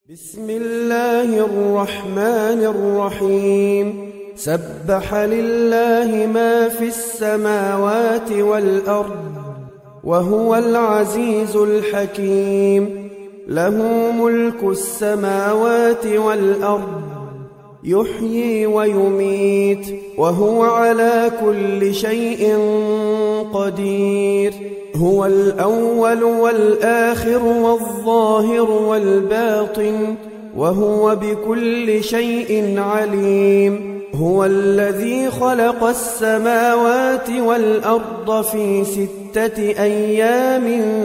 بسم الله الرحمن الرحيم. سبح لله ما في السماوات والأرض وهو العزيز الحكيم. له ملك السماوات والأرض يحيي ويميت وهو على كل شيء قدير. هو الأول والآخر والظاهر والباطن وهو بكل شيء عليم. هو الذي خلق السماوات والأرض في 6 أيام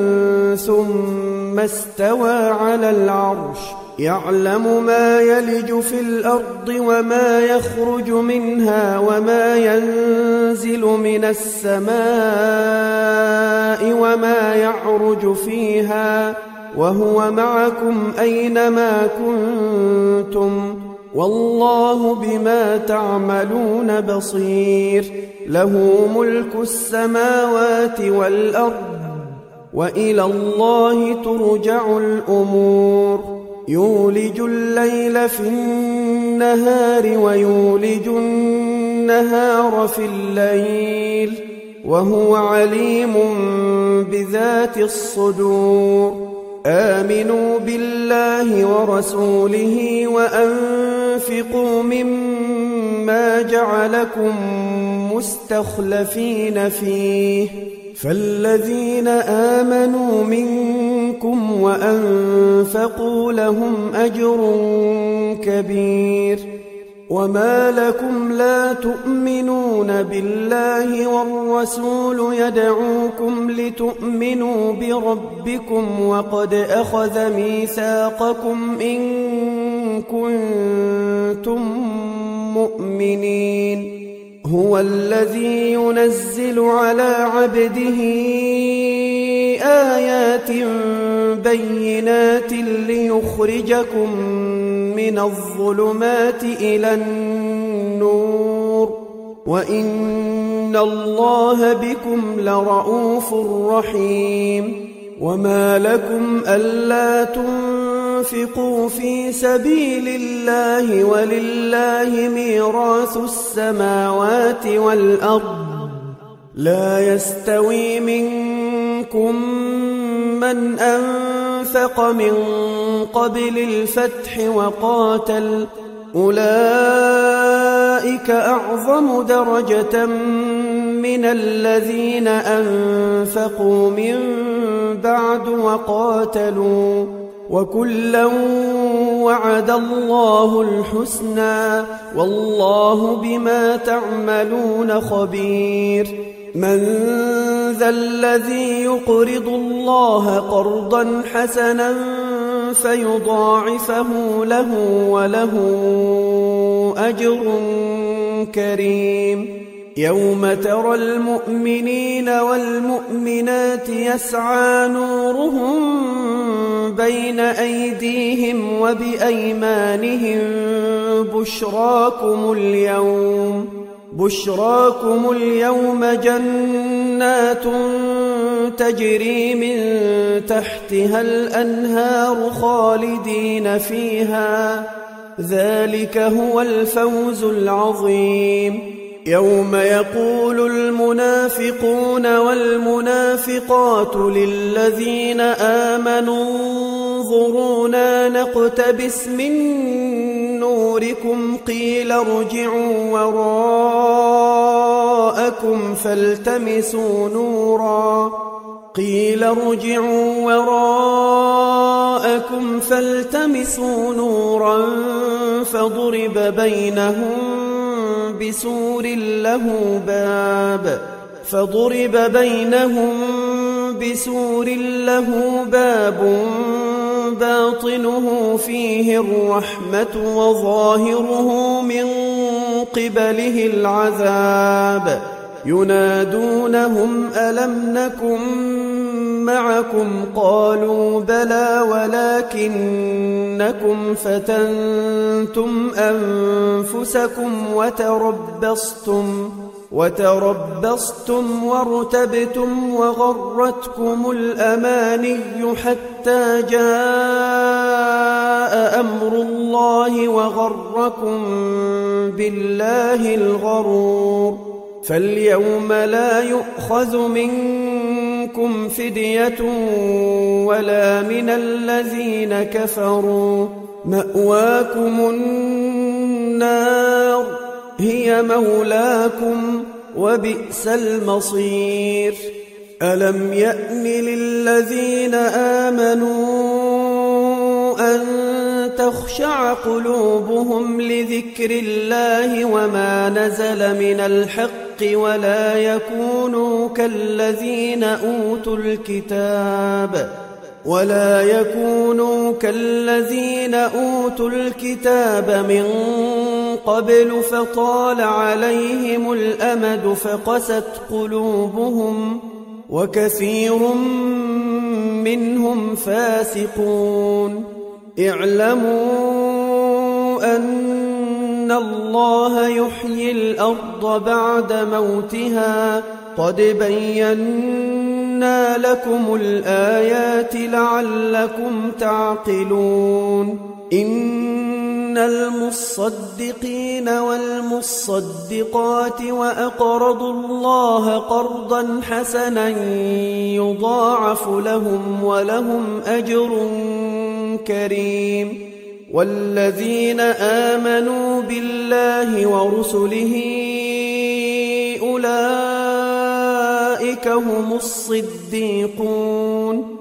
ثم استوى على العرش. يعلم ما يلج في الأرض وما يخرج منها وما ينزل من السماء وما يعرج فيها وهو معكم أينما كنتم والله بما تعملون بصير. له ملك السماوات والأرض وإلى الله ترجع الأمور. يولج الليل في النهار ويولج النهار في الليل وهو عليم بذات الصدور. آمنوا بالله ورسوله وأنفقوا مما جعلكم مستخلفين فيه فالذين آمنوا منكم وأنفقوا لهم أجر كبير. وما لكم لا تؤمنون بالله والرسول يدعوكم لتؤمنوا بربكم وقد أخذ ميثاقكم إن كنتم مؤمنين. هو الذي ينزل على عبده آيات بينات ليخرجكم من الظلمات إلى النور وإن الله بكم لرؤوف رحيم. وما لكم ألا تنفقوا في سبيل الله ولله ميراث السماوات والأرض لا يستوي منكم من أنفق من قبل الفتح وقاتل أولئك أعظم درجة من الذين أنفقوا من بعد وقاتلوا وكلا وعد الله الحسنى والله بما تعملون خبير. من ذا الذي يقرض الله قرضا حسنا فيضاعفه له وله أجر كريم. يوم ترى المؤمنين والمؤمنات يسعى نورهم بين أيديهم وبأيمانهم بشراكم اليوم جنات تجري من تحتها الأنهار خالدين فيها ذلك هو الفوز العظيم. يوم يقول المنافقون والمنافقات للذين آمنوا انظرونا نقتبس من نوركم قيل ارجعوا وراءكم فالتمسوا نورا فضرب بينهم بسور له باب باطنه فيه الرحمة وظاهره من قبله العذاب. ينادونهم ألم نكن معكم قالوا بلى ولكنكم فتنتم أنفسكم وتربصتم وارتبتم وغرتكم الأماني حتى جاء أمر الله وغركم بالله الغرور فاليوم لا يؤخذ منكم فدية ولا من الذين كفروا مأواكم النار هي مولاكم وبئس المصير ألم يأن للذين آمنوا أن تخشع قلوبهم لذكر الله وما نزل من الحق ولا يكونوا كالذين أوتوا الكتاب من قبل فطال عليهم الأمد فقست قلوبهم وكثير منهم فاسقون اعلموا أن الله يحيي الأرض بعد موتها قد بينا لكم الآيات لعلكم تعقلون إن المصدقين والمصدقات وأقرضوا الله قرضا حسنا يضاعف لهم ولهم أجر كريم والذين آمنوا بالله ورسله أولئك هم الصديقون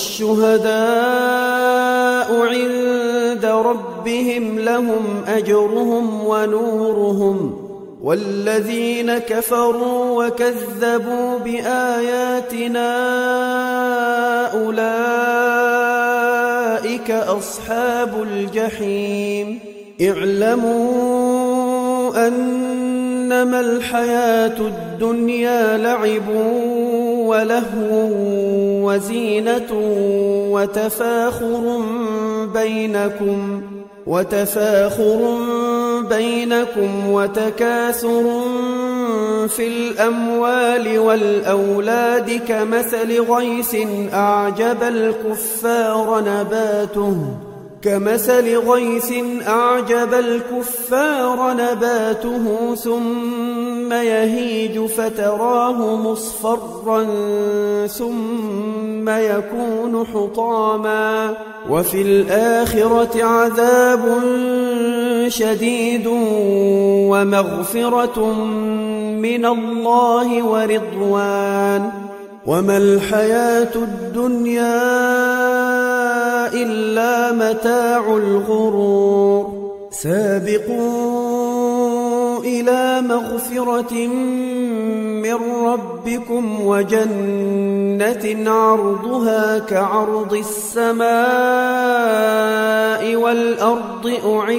والشهداء عند ربهم لهم أجرهم ونورهم والذين كفروا وكذبوا بآياتنا أولئك أصحاب الجحيم اعلموا أنما الحياة الدنيا لعب ولهو وزينة وتفاخر بينكم وتكاثر في الأموال والأولاد كمثل غيث أعجب الكفار نباته ثم يهيج فتراه مصفرا ثم يكون حطاما وفي الآخرة عذاب شديد ومغفرة من الله ورضوان وما الحياة الدنيا إلا متاع الغرور سابقوا إلى مغفرة من ربكم وجنة عرضها كعرض السماء والأرض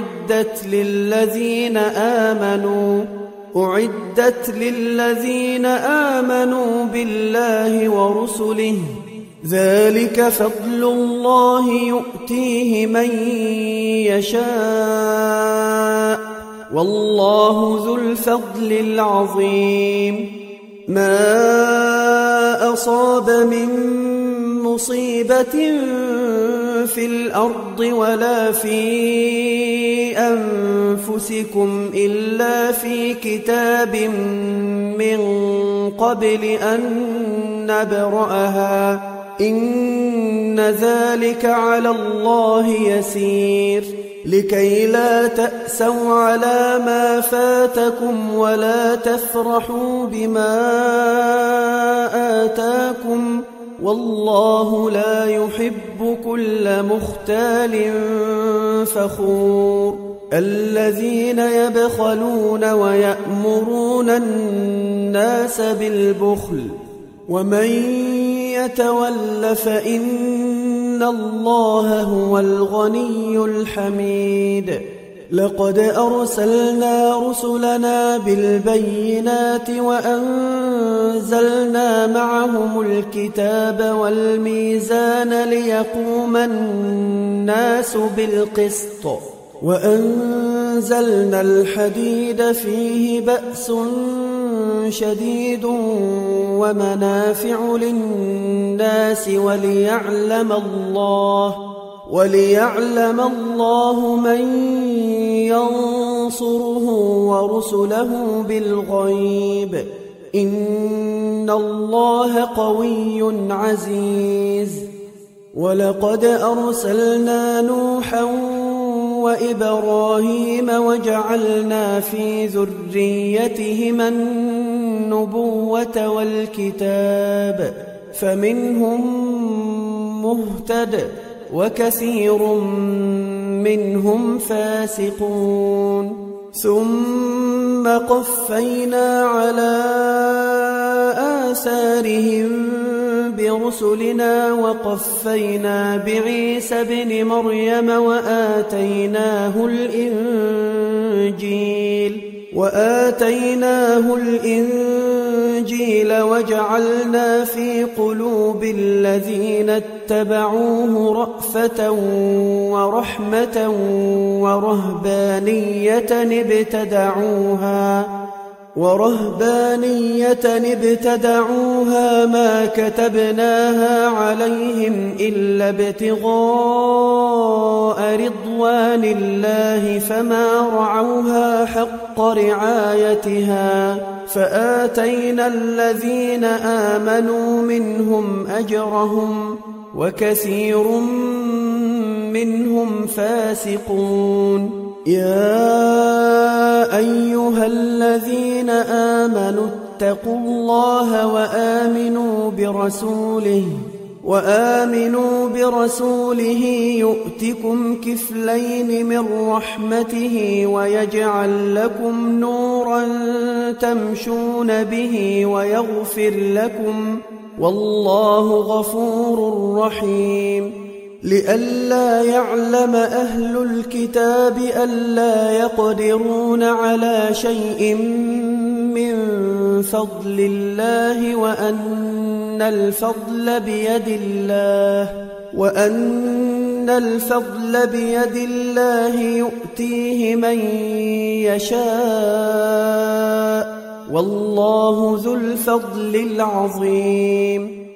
أعدت للذين آمنوا بالله ورسله ذلك فضل الله يؤتيه من يشاء والله ذو الفضل العظيم ما أصاب من مصيبة في الأرض ولا في أنفسكم إلا في كتاب من قبل أن نبرأها إن ذلك على الله يسير لكي لا تأسوا على ما فاتكم ولا تفرحوا بما آتاكم والله لا يحب كل مختال فخور الذين يبخلون ويأمرون الناس بالبخل ومن يتول فإن الله هو الغني الحميد لقد أرسلنا رسلنا بالبينات وأنزلنا معهم الكتاب والميزان ليقوم الناس بالقسط وأنزلنا الحديد فيه بأس شديد ومنافع للناس وليعلم الله من ينصره ورسله بالغيب إن الله قوي عزيز ولقد أرسلنا نوحا وإبراهيم وجعلنا في ذريتهما النبوة والكتاب فمنهم مهتد وكثير منهم فاسقون ثم قفينا على آثارهم برسلنا وقفينا بعيسى ابن مريم وآتيناه الإنجيل وجعلنا في قلوب الذين اتبعوه رأفة ورحمة ورهبانية ابتدعوها ما كتبناها عليهم إلا ابتغاء رضوان الله فما رعوها حق رعايتها فآتينا الذين آمنوا منهم أجرهم وكثير منهم فاسقون يا أيها الذين آمنوا اتقوا الله وآمنوا برسوله يؤتكم كفلين من رحمته ويجعل لكم نورا تمشون به ويغفر لكم والله غفور رحيم لئلا يعلم أهل الكتاب ألا يقدرون على شيء من فضل الله وأن الفضل بيد الله يؤتيه من يشاء والله ذو الفضل العظيم